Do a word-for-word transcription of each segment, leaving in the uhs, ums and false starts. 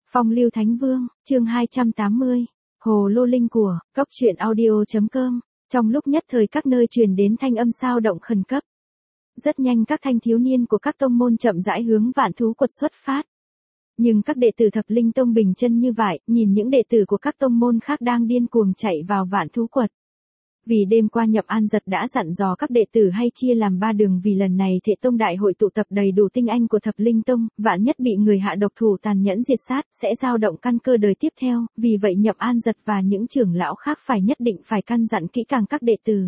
Phong lưu Thánh Vương, chương hai trăm tám mươi. Hồ lô linh của, cóc truyện audio.com. Trong lúc nhất thời các nơi truyền đến thanh âm sao động khẩn cấp. Rất nhanh các thanh thiếu niên của các tông môn chậm rãi hướng Vạn Thú Quật xuất phát. Nhưng các đệ tử Thập Linh Tông bình chân như vậy, nhìn những đệ tử của các tông môn khác đang điên cuồng chạy vào Vạn Thú Quật. Vì đêm qua Nhậm An Giật đã dặn dò các đệ tử hay chia làm ba đường, vì lần này Thệ Tông đại hội tụ tập đầy đủ tinh anh của Thập Linh Tông, vạn nhất bị người hạ độc thủ tàn nhẫn diệt sát, sẽ dao động căn cơ đời tiếp theo, vì vậy Nhậm An Giật và những trưởng lão khác phải nhất định phải căn dặn kỹ càng các đệ tử.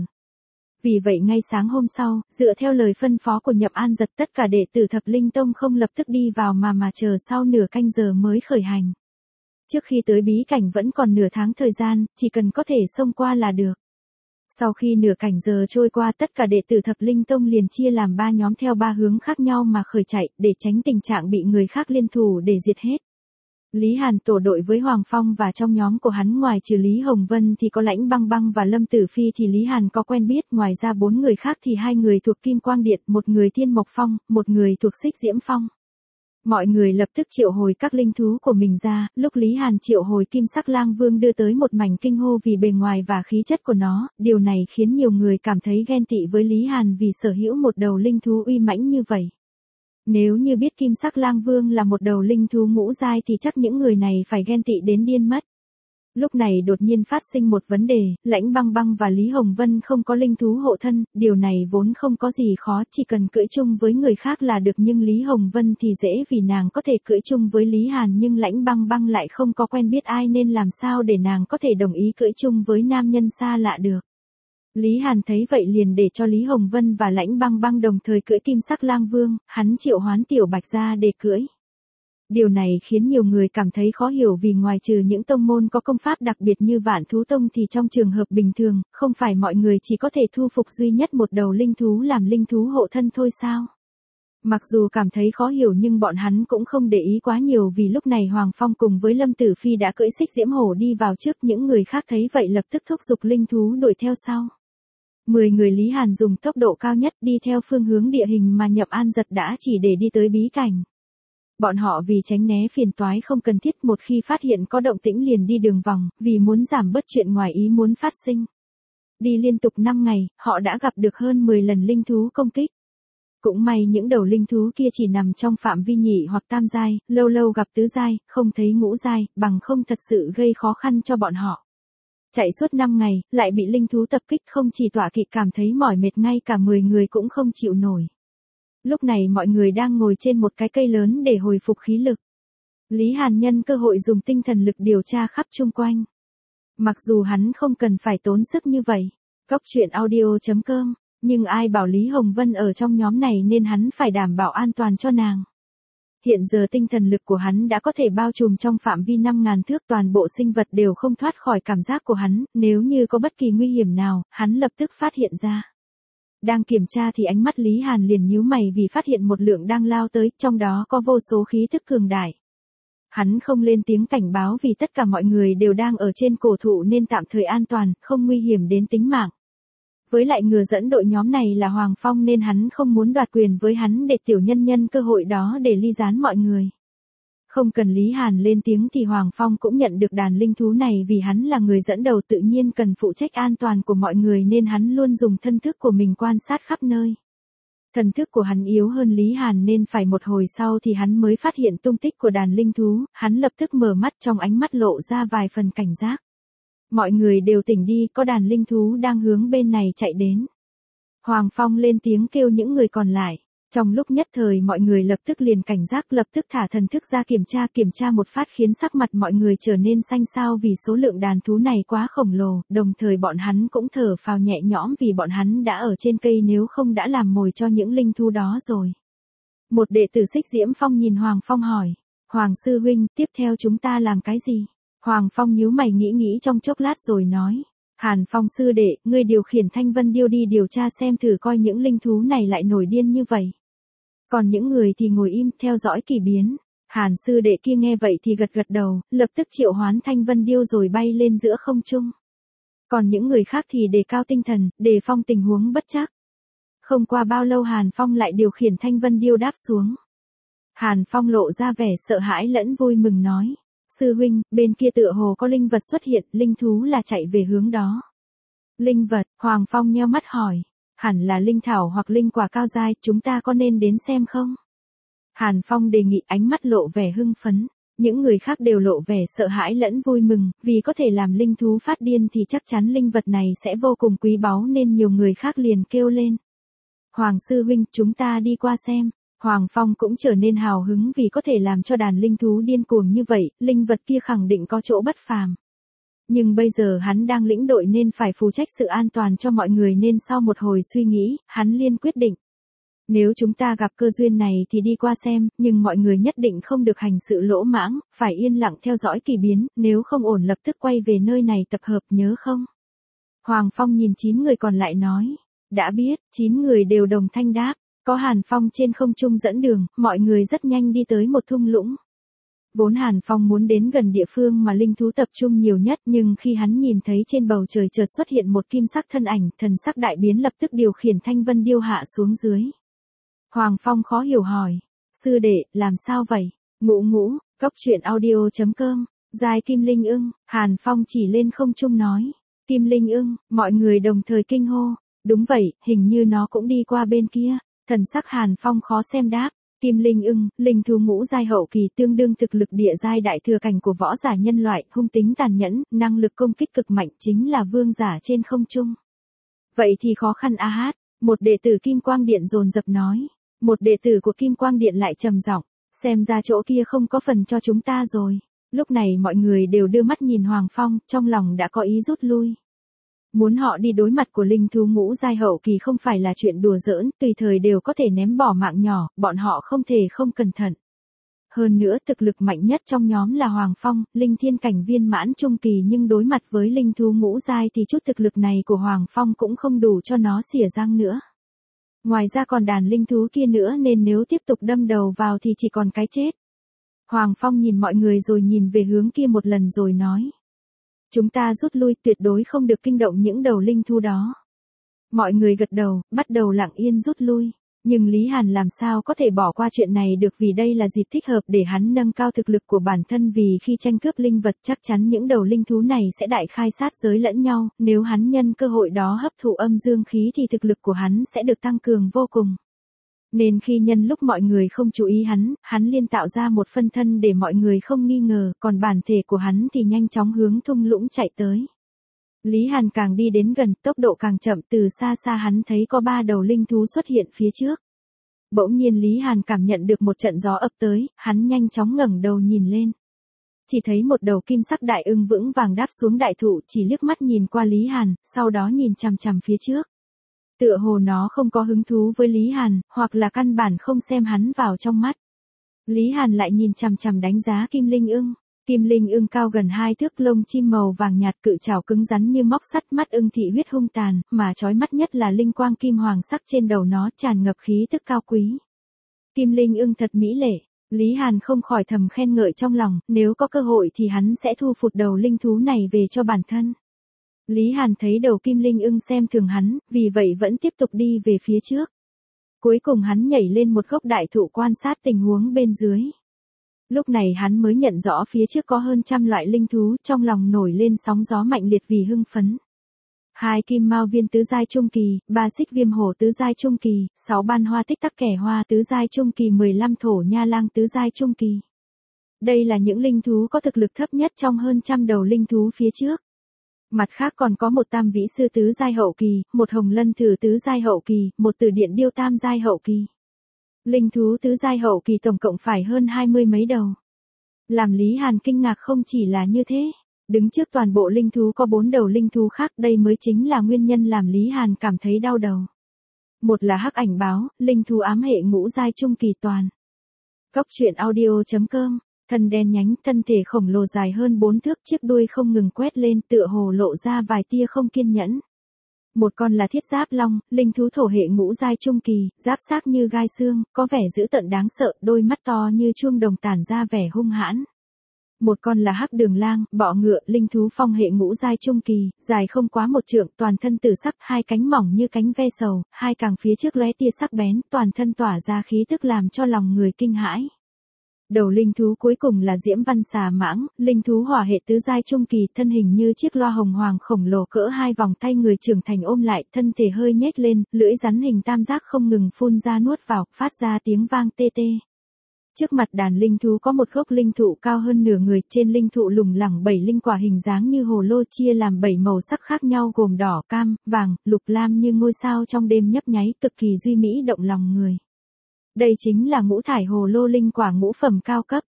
Vì vậy ngay sáng hôm sau, dựa theo lời phân phó của Nhậm An Giật, tất cả đệ tử Thập Linh Tông không lập tức đi vào mà mà chờ sau nửa canh giờ mới khởi hành. Trước khi tới bí cảnh vẫn còn nửa tháng thời gian, chỉ cần có thể xông qua là được. Sau khi nửa cảnh giờ trôi qua, tất cả đệ tử Thập Linh Tông liền chia làm ba nhóm theo ba hướng khác nhau mà khởi chạy, để tránh tình trạng bị người khác liên thủ để diệt hết. Lý Hàn tổ đội với Hoàng Phong, và trong nhóm của hắn ngoài trừ Lý Hồng Vân thì có Lãnh Băng Băng và Lâm Tử Phi thì Lý Hàn có quen biết, ngoài ra bốn người khác thì hai người thuộc Kim Quang Điện, một người Thiên Mộc Phong, một người thuộc Xích Diễm Phong. Mọi người lập tức triệu hồi các linh thú của mình ra, lúc Lý Hàn triệu hồi Kim Sắc Lang Vương đưa tới một mảnh kinh hô vì bề ngoài và khí chất của nó, điều này khiến nhiều người cảm thấy ghen tị với Lý Hàn vì sở hữu một đầu linh thú uy mãnh như vậy. Nếu như biết Kim Sắc Lang Vương là một đầu linh thú ngũ giai thì chắc những người này phải ghen tị đến điên mất. Lúc này đột nhiên phát sinh một vấn đề, Lãnh Băng Băng và Lý Hồng Vân không có linh thú hộ thân, điều này vốn không có gì khó, chỉ cần cưỡi chung với người khác là được, nhưng Lý Hồng Vân thì dễ vì nàng có thể cưỡi chung với Lý Hàn, nhưng Lãnh Băng Băng lại không có quen biết ai nên làm sao để nàng có thể đồng ý cưỡi chung với nam nhân xa lạ được. Lý Hàn thấy vậy liền để cho Lý Hồng Vân và Lãnh Băng Băng đồng thời cưỡi Kim Sắc Lang Vương, hắn triệu hoán Tiểu Bạch ra để cưỡi. Điều này khiến nhiều người cảm thấy khó hiểu, vì ngoài trừ những tông môn có công pháp đặc biệt như Vạn Thú Tông thì trong trường hợp bình thường, không phải mọi người chỉ có thể thu phục duy nhất một đầu linh thú làm linh thú hộ thân thôi sao? Mặc dù cảm thấy khó hiểu nhưng bọn hắn cũng không để ý quá nhiều, vì lúc này Hoàng Phong cùng với Lâm Tử Phi đã cưỡi Xích Diễm Hổ đi vào trước, những người khác thấy vậy lập tức thúc giục linh thú đuổi theo sau. Mười người Lý Hàn dùng tốc độ cao nhất đi theo phương hướng địa hình mà Nhậm An Giật đã chỉ để đi tới bí cảnh. Bọn họ vì tránh né phiền toái không cần thiết, một khi phát hiện có động tĩnh liền đi đường vòng, vì muốn giảm bớt chuyện ngoài ý muốn phát sinh. Đi liên tục năm ngày, họ đã gặp được hơn mười lần linh thú công kích. Cũng may những đầu linh thú kia chỉ nằm trong phạm vi nhị hoặc tam giai, lâu lâu gặp tứ giai, không thấy ngũ giai, bằng không thật sự gây khó khăn cho bọn họ. Chạy suốt năm ngày, lại bị linh thú tập kích, không chỉ tọa kỵ cảm thấy mỏi mệt, ngay cả mười người cũng không chịu nổi. Lúc này mọi người đang ngồi trên một cái cây lớn để hồi phục khí lực. Lý Hàn nhân cơ hội dùng tinh thần lực điều tra khắp chung quanh. Mặc dù hắn không cần phải tốn sức như vậy, cóc truyện audio.com, nhưng ai bảo Lý Hồng Vân ở trong nhóm này nên hắn phải đảm bảo an toàn cho nàng. Hiện giờ tinh thần lực của hắn đã có thể bao trùm trong phạm vi năm ngàn thước, toàn bộ sinh vật đều không thoát khỏi cảm giác của hắn, nếu như có bất kỳ nguy hiểm nào, hắn lập tức phát hiện ra. Đang kiểm tra thì ánh mắt Lý Hàn liền nhíu mày vì phát hiện một lượng đang lao tới, trong đó có vô số khí tức cường đại. Hắn không lên tiếng cảnh báo vì tất cả mọi người đều đang ở trên cổ thụ nên tạm thời an toàn, không nguy hiểm đến tính mạng. Với lại người dẫn đội nhóm này là Hoàng Phong nên hắn không muốn đoạt quyền với hắn, để tiểu nhân nhân cơ hội đó để ly gián mọi người. Không cần Lý Hàn lên tiếng thì Hoàng Phong cũng nhận được đàn linh thú này, vì hắn là người dẫn đầu tự nhiên cần phụ trách an toàn của mọi người nên hắn luôn dùng thân thức của mình quan sát khắp nơi. Thần thức của hắn yếu hơn Lý Hàn nên phải một hồi sau thì hắn mới phát hiện tung tích của đàn linh thú, hắn lập tức mở mắt, trong ánh mắt lộ ra vài phần cảnh giác. Mọi người đều tỉnh đi, có đàn linh thú đang hướng bên này chạy đến. Hoàng Phong lên tiếng kêu những người còn lại. Trong lúc nhất thời mọi người lập tức liền cảnh giác, lập tức thả thần thức ra kiểm tra, kiểm tra một phát khiến sắc mặt mọi người trở nên xanh xao vì số lượng đàn thú này quá khổng lồ, đồng thời bọn hắn cũng thở phào nhẹ nhõm vì bọn hắn đã ở trên cây, nếu không đã làm mồi cho những linh thú đó rồi. Một đệ tử Xích Diễm Phong nhìn Hoàng Phong hỏi, Hoàng sư huynh, tiếp theo chúng ta làm cái gì? Hoàng Phong nhíu mày nghĩ nghĩ trong chốc lát rồi nói, Hàn Phong sư đệ, ngươi điều khiển Thanh Vân Điêu đi điều tra xem thử coi những linh thú này lại nổi điên như vậy. Còn những người thì ngồi im, theo dõi kỳ biến. Hàn sư đệ kia nghe vậy thì gật gật đầu, lập tức triệu hoán Thanh Vân Điêu rồi bay lên giữa không trung. Còn những người khác thì đề cao tinh thần, đề phòng tình huống bất trắc. Không qua bao lâu Hàn Phong lại điều khiển Thanh Vân Điêu đáp xuống. Hàn Phong lộ ra vẻ sợ hãi lẫn vui mừng nói, Sư huynh, bên kia tựa hồ có linh vật xuất hiện, linh thú là chạy về hướng đó. Linh vật, Hoàng Phong nheo mắt hỏi. Hẳn là linh thảo hoặc linh quả cao giai, chúng ta có nên đến xem không? Hàn Phong đề nghị, ánh mắt lộ vẻ hưng phấn. Những người khác đều lộ vẻ sợ hãi lẫn vui mừng, vì có thể làm linh thú phát điên thì chắc chắn linh vật này sẽ vô cùng quý báu nên nhiều người khác liền kêu lên. Hoàng sư huynh, chúng ta đi qua xem. Hoàng Phong cũng trở nên hào hứng vì có thể làm cho đàn linh thú điên cuồng như vậy, linh vật kia khẳng định có chỗ bất phàm. Nhưng bây giờ hắn đang lĩnh đội nên phải phụ trách sự an toàn cho mọi người nên sau một hồi suy nghĩ, hắn liền quyết định. Nếu chúng ta gặp cơ duyên này thì đi qua xem, nhưng mọi người nhất định không được hành sự lỗ mãng, phải yên lặng theo dõi kỳ biến, nếu không ổn lập tức quay về nơi này tập hợp, nhớ không? Hoàng Phong nhìn chín người còn lại nói. Đã biết, chín người đều đồng thanh đáp. Có Hàn Phong trên không trung dẫn đường, mọi người rất nhanh đi tới một thung lũng. Vốn Hàn Phong muốn đến gần địa phương mà linh thú tập trung nhiều nhất, nhưng khi hắn nhìn thấy trên bầu trời chợt xuất hiện một kim sắc thân ảnh, thần sắc đại biến lập tức điều khiển thanh vân điêu hạ xuống dưới. Hoàng Phong khó hiểu hỏi, sư đệ, làm sao vậy? Ngũ ngũ, cốc truyện audio chấm com, giai kim linh ưng, Hàn Phong chỉ lên không trung nói, kim linh ưng, mọi người đồng thời kinh hô, đúng vậy, hình như nó cũng đi qua bên kia, thần sắc Hàn Phong khó xem đáp, kim linh ưng, linh thú ngũ giai hậu kỳ tương đương thực lực địa giai đại thừa cảnh của võ giả nhân loại, hung tính tàn nhẫn, năng lực công kích cực mạnh chính là vương giả trên không trung. Vậy thì khó khăn a hát, một đệ tử Kim Quang Điện dồn dập nói. Một đệ tử của Kim Quang Điện lại trầm giọng, xem ra chỗ kia không có phần cho chúng ta rồi. Lúc này mọi người đều đưa mắt nhìn Hoàng Phong, trong lòng đã có ý rút lui. Muốn họ đi đối mặt của linh thú ngũ giai hậu kỳ không phải là chuyện đùa giỡn, tùy thời đều có thể ném bỏ mạng nhỏ, bọn họ không thể không cẩn thận. Hơn nữa thực lực mạnh nhất trong nhóm là Hoàng Phong, linh thiên cảnh viên mãn trung kỳ nhưng đối mặt với linh thú ngũ giai thì chút thực lực này của Hoàng Phong cũng không đủ cho nó xỉa răng nữa. Ngoài ra còn đàn linh thú kia nữa nên nếu tiếp tục đâm đầu vào thì chỉ còn cái chết. Hoàng Phong nhìn mọi người rồi nhìn về hướng kia một lần rồi nói. Chúng ta rút lui, tuyệt đối không được kinh động những đầu linh thú đó. Mọi người gật đầu, bắt đầu lặng yên rút lui. Nhưng Lý Hàn làm sao có thể bỏ qua chuyện này được vì đây là dịp thích hợp để hắn nâng cao thực lực của bản thân vì khi tranh cướp linh vật chắc chắn những đầu linh thú này sẽ đại khai sát giới lẫn nhau, nếu hắn nhân cơ hội đó hấp thụ âm dương khí thì thực lực của hắn sẽ được tăng cường vô cùng. Nên khi nhân lúc mọi người không chú ý hắn, hắn liên tạo ra một phân thân để mọi người không nghi ngờ, còn bản thể của hắn thì nhanh chóng hướng thung lũng chạy tới. Lý Hàn càng đi đến gần, tốc độ càng chậm, từ xa xa hắn thấy có ba đầu linh thú xuất hiện phía trước. Bỗng nhiên Lý Hàn cảm nhận được một trận gió ập tới, hắn nhanh chóng ngẩng đầu nhìn lên. Chỉ thấy một đầu kim sắc đại ưng vững vàng đáp xuống đại thụ, chỉ liếc mắt nhìn qua Lý Hàn, sau đó nhìn chằm chằm phía trước. Tựa hồ nó không có hứng thú với Lý Hàn, hoặc là căn bản không xem hắn vào trong mắt. Lý Hàn lại nhìn chằm chằm đánh giá kim linh ưng. Kim linh ưng cao gần hai thước, lông chim màu vàng nhạt, cự trảo cứng rắn như móc sắt, mắt ưng thị huyết hung tàn, mà chói mắt nhất là linh quang kim hoàng sắc trên đầu nó tràn ngập khí tức cao quý. Kim linh ưng thật mỹ lệ, Lý Hàn không khỏi thầm khen ngợi trong lòng, nếu có cơ hội thì hắn sẽ thu phục đầu linh thú này về cho bản thân. Lý Hàn thấy đầu kim linh ưng xem thường hắn, vì vậy vẫn tiếp tục đi về phía trước. Cuối cùng hắn nhảy lên một gốc đại thụ quan sát tình huống bên dưới. Lúc này hắn mới nhận rõ phía trước có hơn trăm loại linh thú, trong lòng nổi lên sóng gió mạnh liệt vì hưng phấn. Hai kim mao viên tứ giai trung kỳ, ba xích viêm hổ tứ giai trung kỳ, sáu ban hoa tích tắc kẻ hoa tứ giai trung kỳ, mười lăm thổ nha lang tứ giai trung kỳ. Đây là những linh thú có thực lực thấp nhất trong hơn trăm đầu linh thú phía trước. Mặt khác còn có một tam vĩ sư tứ giai hậu kỳ, một hồng lân thử tứ giai hậu kỳ, một từ điện điêu tam giai hậu kỳ. Linh thú tứ giai hậu kỳ tổng cộng phải hơn hai mươi mấy đầu. Làm Lý Hàn kinh ngạc không chỉ là như thế, đứng trước toàn bộ linh thú có bốn đầu linh thú khác, đây mới chính là nguyên nhân làm Lý Hàn cảm thấy đau đầu. Một là hắc ảnh báo, linh thú ám hệ ngũ giai trung kỳ toàn. Cốc truyện audio chấm com, thân đen nhánh, thân thể khổng lồ dài hơn bốn thước, chiếc đuôi không ngừng quét lên, tựa hồ lộ ra vài tia không kiên nhẫn. Một con là thiết giáp long, linh thú thổ hệ ngũ giai trung kỳ, giáp xác như gai xương, có vẻ dữ tợn đáng sợ, đôi mắt to như chuông đồng tản ra vẻ hung hãn. Một con là hắc đường lang, bọ ngựa, linh thú phong hệ ngũ giai trung kỳ, dài không quá một trượng, toàn thân tử sắc, hai cánh mỏng như cánh ve sầu, hai càng phía trước lóe tia sắc bén, toàn thân tỏa ra khí tức làm cho lòng người kinh hãi. Đầu linh thú cuối cùng là Diễm Văn Xà Mãng, linh thú hỏa hệ tứ giai trung kỳ, thân hình như chiếc loa hồng hoàng khổng lồ cỡ hai vòng tay người trưởng thành ôm lại, thân thể hơi nhếch lên, lưỡi rắn hình tam giác không ngừng phun ra nuốt vào, phát ra tiếng vang tê tê. Trước mặt đàn linh thú có một gốc linh thụ cao hơn nửa người, trên linh thụ lủng lẳng bảy linh quả hình dáng như hồ lô chia làm bảy màu sắc khác nhau gồm đỏ, cam, vàng, lục lam như ngôi sao trong đêm nhấp nháy, cực kỳ duy mỹ động lòng người. Đây chính là ngũ thải hồ lô linh quả ngũ phẩm cao cấp.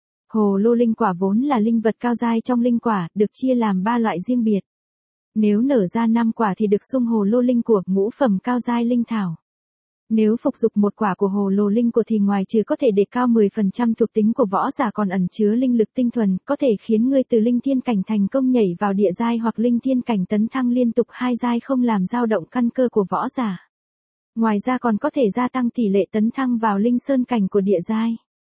Hồ lô linh quả vốn là linh vật cao giai trong linh quả, được chia làm ba loại riêng biệt. Nếu nở ra năm quả thì được xưng hồ lô linh của ngũ phẩm cao giai linh thảo. Nếu phục dục một quả của hồ lô linh của thì ngoài trừ có thể đề cao mười phần trăm thuộc tính của võ giả còn ẩn chứa linh lực tinh thuần, có thể khiến ngươi từ linh thiên cảnh thành công nhảy vào địa giai hoặc linh thiên cảnh tấn thăng liên tục hai giai không làm dao động căn cơ của võ giả. Ngoài ra còn có thể gia tăng tỷ lệ tấn thăng vào linh sơn cảnh của địa giai.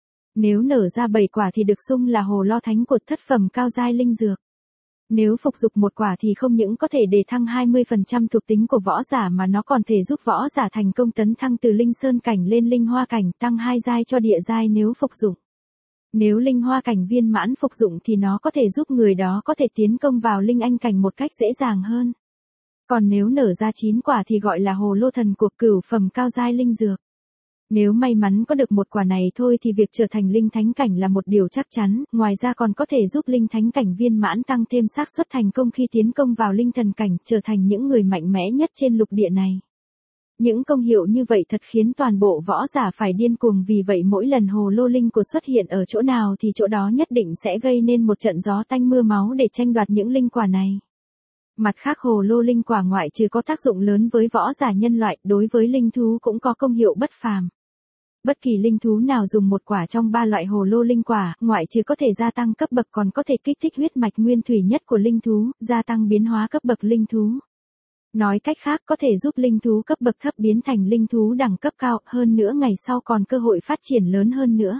Nếu nở ra bảy quả thì được xưng là hồ lo thánh của thất phẩm cao giai linh dược. Nếu phục dục một quả thì không những có thể đề thăng hai mươi phần trăm thuộc tính của võ giả mà nó còn thể giúp võ giả thành công tấn thăng từ linh sơn cảnh lên linh hoa cảnh, tăng hai giai cho địa giai nếu phục dụng. Nếu linh hoa cảnh viên mãn phục dụng thì nó có thể giúp người đó có thể tiến công vào linh anh cảnh một cách dễ dàng hơn. Còn nếu nở ra chín quả thì gọi là hồ lô thần của cửu phẩm cao giai linh dược. Nếu may mắn có được một quả này thôi thì việc trở thành linh thánh cảnh là một điều chắc chắn, ngoài ra còn có thể giúp linh thánh cảnh viên mãn tăng thêm xác suất thành công khi tiến công vào linh thần cảnh, trở thành những người mạnh mẽ nhất trên lục địa này. Những công hiệu như vậy thật khiến toàn bộ võ giả phải điên cuồng, vì vậy mỗi lần hồ lô linh của xuất hiện ở chỗ nào thì chỗ đó nhất định sẽ gây nên một trận gió tanh mưa máu để tranh đoạt những linh quả này. Mặt khác, hồ lô linh quả ngoại trừ có tác dụng lớn với võ giả nhân loại, đối với linh thú cũng có công hiệu bất phàm. Bất kỳ linh thú nào dùng một quả trong ba loại hồ lô linh quả, ngoại trừ có thể gia tăng cấp bậc còn có thể kích thích huyết mạch nguyên thủy nhất của linh thú, gia tăng biến hóa cấp bậc linh thú. Nói cách khác, có thể giúp linh thú cấp bậc thấp biến thành linh thú đẳng cấp cao, hơn nữa ngày sau còn cơ hội phát triển lớn hơn nữa.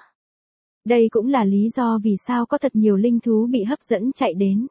Đây cũng là lý do vì sao có thật nhiều linh thú bị hấp dẫn chạy đến.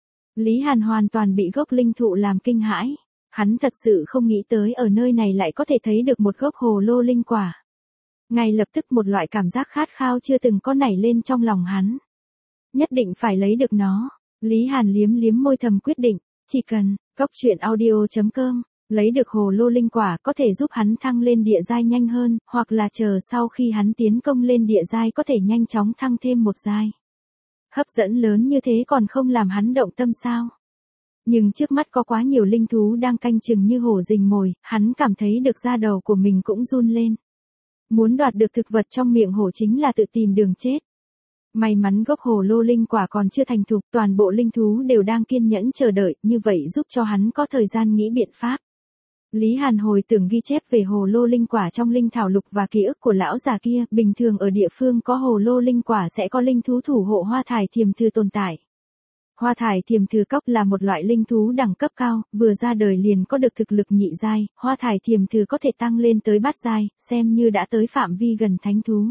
Lý Hàn hoàn toàn bị gốc linh thụ làm kinh hãi. Hắn thật sự không nghĩ tới ở nơi này lại có thể thấy được một gốc hồ lô linh quả. Ngay lập tức một loại cảm giác khát khao chưa từng có nảy lên trong lòng hắn. Nhất định phải lấy được nó. Lý Hàn liếm liếm môi thầm quyết định, chỉ cần, cốc truyện audio chấm com, lấy được hồ lô linh quả có thể giúp hắn thăng lên địa giai nhanh hơn, hoặc là chờ sau khi hắn tiến công lên địa giai có thể nhanh chóng thăng thêm một giai. Hấp dẫn lớn như thế còn không làm hắn động tâm sao? Nhưng trước mắt có quá nhiều linh thú đang canh chừng như hổ rình mồi, hắn cảm thấy được da đầu của mình cũng run lên. Muốn đoạt được thực vật trong miệng hổ chính là tự tìm đường chết. May mắn gốc hồ lô linh quả còn chưa thành thục, toàn bộ linh thú đều đang kiên nhẫn chờ đợi, như vậy giúp cho hắn có thời gian nghĩ biện pháp. Lý Hàn hồi tưởng ghi chép về hồ lô linh quả trong linh thảo lục và ký ức của lão già kia, bình thường ở địa phương có hồ lô linh quả sẽ có linh thú thủ hộ hoa thải thiềm thư tồn tại. Hoa thải thiềm thư cốc là một loại linh thú đẳng cấp cao, vừa ra đời liền có được thực lực nhị giai, hoa thải thiềm thư có thể tăng lên tới bát giai, xem như đã tới phạm vi gần thánh thú.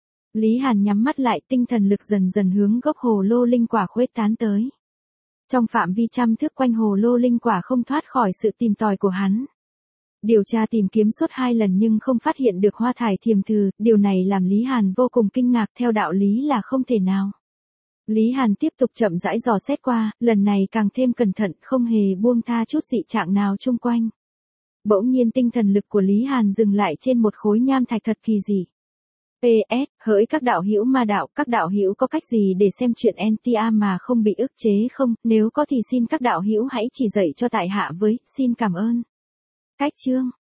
Lý Hàn nhắm mắt lại, tinh thần lực dần dần hướng gốc hồ lô linh quả khuếch tán tới. Trong phạm vi trăm thước quanh hồ lô linh quả không thoát khỏi sự tìm tòi của hắn. Điều tra tìm kiếm suốt hai lần nhưng không phát hiện được hoa thải thiềm thư, điều này làm Lý Hàn vô cùng kinh ngạc, theo đạo lý là không thể nào. Lý Hàn tiếp tục chậm rãi dò xét qua, lần này càng thêm cẩn thận, không hề buông tha chút dị trạng nào chung quanh. Bỗng nhiên tinh thần lực của Lý Hàn dừng lại trên một khối nham thạch thật kỳ dị. pê ét, hỡi các đạo hữu ma đạo, các đạo hữu có cách gì để xem truyện en tê a mà không bị ức chế không? Nếu có thì xin các đạo hữu hãy chỉ dạy cho tại hạ với, xin cảm ơn. Cách chương